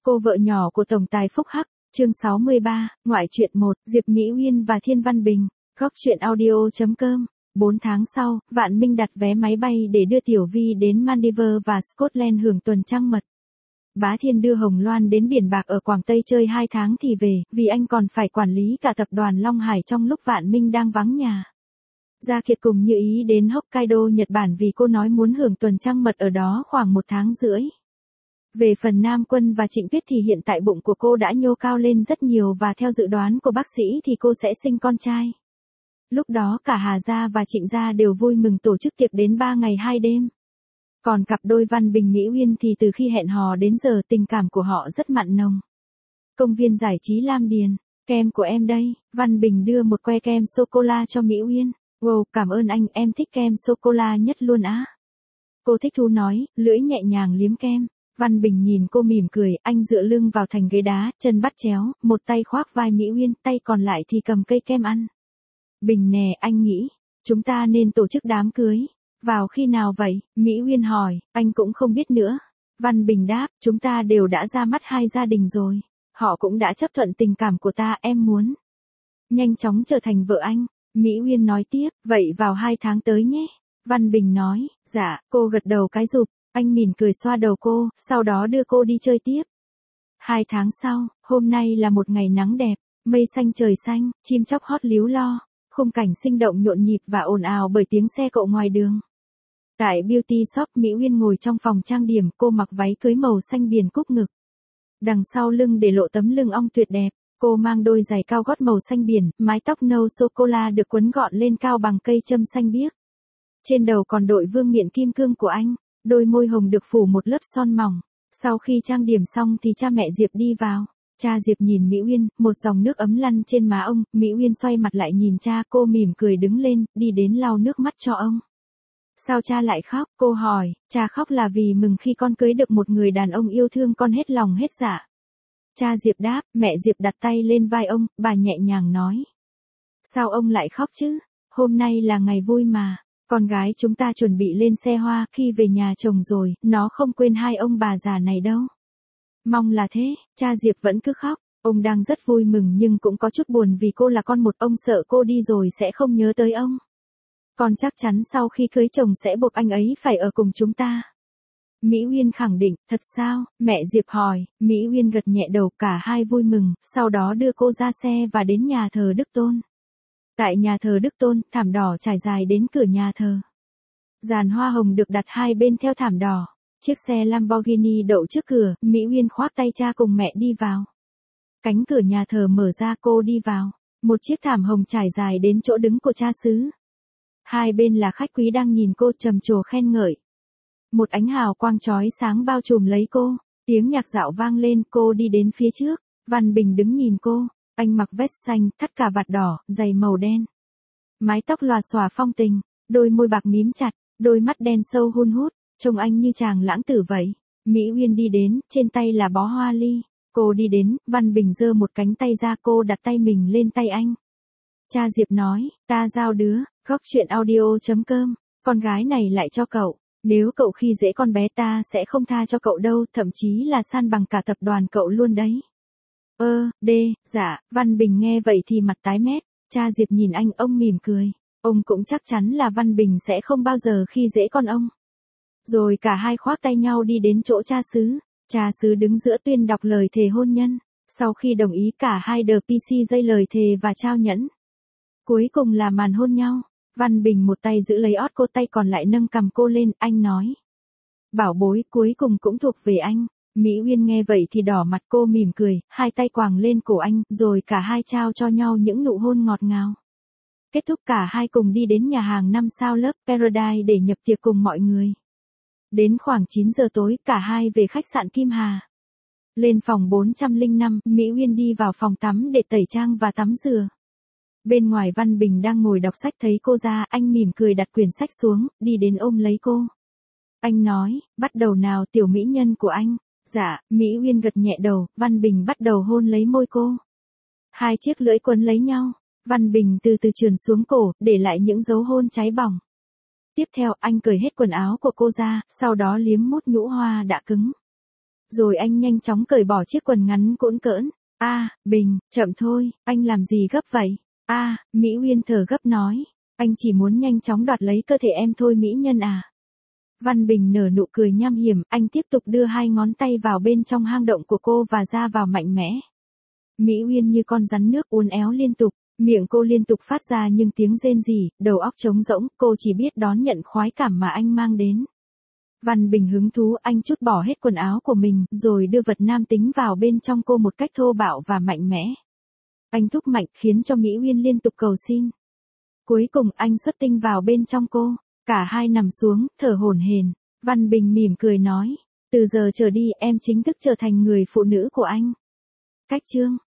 Cô vợ nhỏ của tổng tài Phúc Hắc, chương 63, ngoại truyện 1, Diệp Mỹ Uyên và Thiên Văn Bình, góc truyện audio.com. 4 tháng sau, Vạn Minh đặt vé máy bay để đưa Tiểu Vi đến Maldives và Scotland hưởng tuần trăng mật. Bá Thiên đưa Hồng Loan đến biển bạc ở Quảng Tây chơi 2 tháng thì về, vì anh còn phải quản lý cả tập đoàn Long Hải trong lúc Vạn Minh đang vắng nhà. Gia Kiệt cùng Như Ý đến Hokkaido, Nhật Bản vì cô nói muốn hưởng tuần trăng mật ở đó khoảng 1 tháng rưỡi. Về phần Nam Quân và Trịnh Tuyết thì hiện tại bụng của cô đã nhô cao lên rất nhiều và theo dự đoán của bác sĩ thì cô sẽ sinh con trai. Lúc đó cả Hà Gia và Trịnh Gia đều vui mừng tổ chức tiệc đến 3 ngày 2 đêm. Còn cặp đôi Văn Bình Mỹ Uyên thì từ khi hẹn hò đến giờ tình cảm của họ rất mặn nồng. Công viên giải trí Lam Điền, kem của em đây, Văn Bình đưa một que kem sô-cô-la cho Mỹ Uyên. Wow, cảm ơn anh, em thích kem sô-cô-la nhất luôn á. Cô thích thú nói, lưỡi nhẹ nhàng liếm kem. Văn Bình nhìn cô mỉm cười, anh dựa lưng vào thành ghế đá, chân bắt chéo, một tay khoác vai Mỹ Uyên, tay còn lại thì cầm cây kem ăn. Bình nè, anh nghĩ, chúng ta nên tổ chức đám cưới. Vào khi nào vậy? Mỹ Uyên hỏi, anh cũng không biết nữa. Văn Bình đáp, chúng ta đều đã ra mắt hai gia đình rồi. Họ cũng đã chấp thuận tình cảm của ta, em muốn nhanh chóng trở thành vợ anh. Mỹ Uyên nói tiếp, vậy vào 2 tháng tới nhé. Văn Bình nói, dạ, cô gật đầu cái rụp. Anh mỉm cười xoa đầu cô, sau đó đưa cô đi chơi tiếp. 2 tháng sau, hôm nay là một ngày nắng đẹp, mây xanh trời xanh, chim chóc hót líu lo, khung cảnh sinh động nhộn nhịp và ồn ào bởi tiếng xe cộ ngoài đường. Tại Beauty Shop, Mỹ Uyên ngồi trong phòng trang điểm, cô mặc váy cưới màu xanh biển cúp ngực. Đằng sau lưng để lộ tấm lưng ong tuyệt đẹp, cô mang đôi giày cao gót màu xanh biển, mái tóc nâu sô-cô-la được quấn gọn lên cao bằng cây châm xanh biếc. Trên đầu còn đội vương miện kim cương của anh. Đôi môi hồng được phủ một lớp son mỏng. Sau khi trang điểm xong thì cha mẹ Diệp đi vào. Cha Diệp nhìn Mỹ Uyên, một dòng nước ấm lăn trên má ông. Mỹ Uyên xoay mặt lại nhìn cha, cô mỉm cười đứng lên, đi đến lau nước mắt cho ông. Sao cha lại khóc? Cô hỏi, cha khóc là vì mừng khi con cưới được một người đàn ông yêu thương con hết lòng hết dạ. Cha Diệp đáp, mẹ Diệp đặt tay lên vai ông, bà nhẹ nhàng nói. Sao ông lại khóc chứ? Hôm nay là ngày vui mà. Con gái chúng ta chuẩn bị lên xe hoa, khi về nhà chồng rồi, nó không quên hai ông bà già này đâu. Mong là thế, cha Diệp vẫn cứ khóc, ông đang rất vui mừng nhưng cũng có chút buồn vì cô là con một, ông sợ cô đi rồi sẽ không nhớ tới ông. Con chắc chắn sau khi cưới chồng sẽ buộc anh ấy phải ở cùng chúng ta. Mỹ Uyên khẳng định, thật sao? Mẹ Diệp hỏi, Mỹ Uyên gật nhẹ đầu, cả hai vui mừng, sau đó đưa cô ra xe và đến nhà thờ Đức Tôn. Tại nhà thờ Đức Tôn, thảm đỏ trải dài đến cửa nhà thờ. Giàn hoa hồng được đặt hai bên theo thảm đỏ. Chiếc xe Lamborghini đậu trước cửa, Mỹ Uyên khoác tay cha cùng mẹ đi vào. Cánh cửa nhà thờ mở ra, cô đi vào. Một chiếc thảm hồng trải dài đến chỗ đứng của cha xứ. Hai bên là khách quý đang nhìn cô trầm trồ khen ngợi. Một ánh hào quang chói sáng bao trùm lấy cô. Tiếng nhạc dạo vang lên, cô đi đến phía trước. Văn Bình đứng nhìn cô. Anh mặc vest xanh, thắt cà vạt đỏ, giày màu đen. Mái tóc lòa xòa phong tình, đôi môi bạc mím chặt, đôi mắt đen sâu hun hút, trông anh như chàng lãng tử vậy. Mỹ Uyên đi đến, trên tay là bó hoa ly. Cô đi đến, Văn Bình giơ một cánh tay ra, cô đặt tay mình lên tay anh. Cha Diệp nói, ta giao đứa, góc truyện audio.com, con gái này lại cho cậu. Nếu cậu khi dễ con bé ta sẽ không tha cho cậu đâu, thậm chí là san bằng cả tập đoàn cậu luôn đấy. Dạ, Văn Bình nghe vậy thì mặt tái mét, cha Diệp nhìn anh, ông mỉm cười. Ông cũng chắc chắn là Văn Bình sẽ không bao giờ khi dễ con ông. Rồi cả hai khoác tay nhau đi đến chỗ cha xứ. Cha xứ đứng giữa tuyên đọc lời thề hôn nhân. Sau khi đồng ý cả hai đờ PC dây lời thề và trao nhẫn. Cuối cùng là màn hôn nhau. Văn Bình một tay giữ lấy ót cô, tay còn lại nâng cằm cô lên, anh nói. Bảo bối, cuối cùng cũng thuộc về anh. Mỹ Uyên nghe vậy thì đỏ mặt, cô mỉm cười, hai tay quàng lên cổ anh, rồi cả hai trao cho nhau những nụ hôn ngọt ngào. Kết thúc cả hai cùng đi đến nhà hàng 5 sao Love Paradise để nhập tiệc cùng mọi người. Đến khoảng 9 giờ tối, cả hai về khách sạn Kim Hà. Lên phòng 405, Mỹ Uyên đi vào phòng tắm để tẩy trang và tắm rửa. Bên ngoài Văn Bình đang ngồi đọc sách, thấy cô ra, anh mỉm cười đặt quyển sách xuống, đi đến ôm lấy cô. Anh nói, bắt đầu nào tiểu mỹ nhân của anh. Dạ, Mỹ Uyên gật nhẹ đầu, Văn Bình bắt đầu hôn lấy môi cô. Hai chiếc lưỡi quấn lấy nhau, Văn Bình từ từ trườn xuống cổ, để lại những dấu hôn cháy bỏng. Tiếp theo, anh cởi hết quần áo của cô ra, sau đó liếm mốt nhũ hoa đã cứng. Rồi anh nhanh chóng cởi bỏ chiếc quần ngắn cũn cỡn. Bình, chậm thôi, anh làm gì gấp vậy? Mỹ Uyên thở gấp nói. Anh chỉ muốn nhanh chóng đoạt lấy cơ thể em thôi mỹ nhân à. Văn Bình nở nụ cười nham hiểm, anh tiếp tục đưa 2 ngón tay vào bên trong hang động của cô và ra vào mạnh mẽ. Mỹ Uyên như con rắn nước uốn éo liên tục, miệng cô liên tục phát ra những tiếng rên rỉ, đầu óc trống rỗng, cô chỉ biết đón nhận khoái cảm mà anh mang đến. Văn Bình hứng thú, anh trút bỏ hết quần áo của mình, rồi đưa vật nam tính vào bên trong cô một cách thô bạo và mạnh mẽ. Anh thúc mạnh khiến cho Mỹ Uyên liên tục cầu xin. Cuối cùng anh xuất tinh vào bên trong cô, cả hai nằm xuống, thở hổn hển. Văn Bình mỉm cười nói, từ giờ trở đi em chính thức trở thành người phụ nữ của anh. Cách chương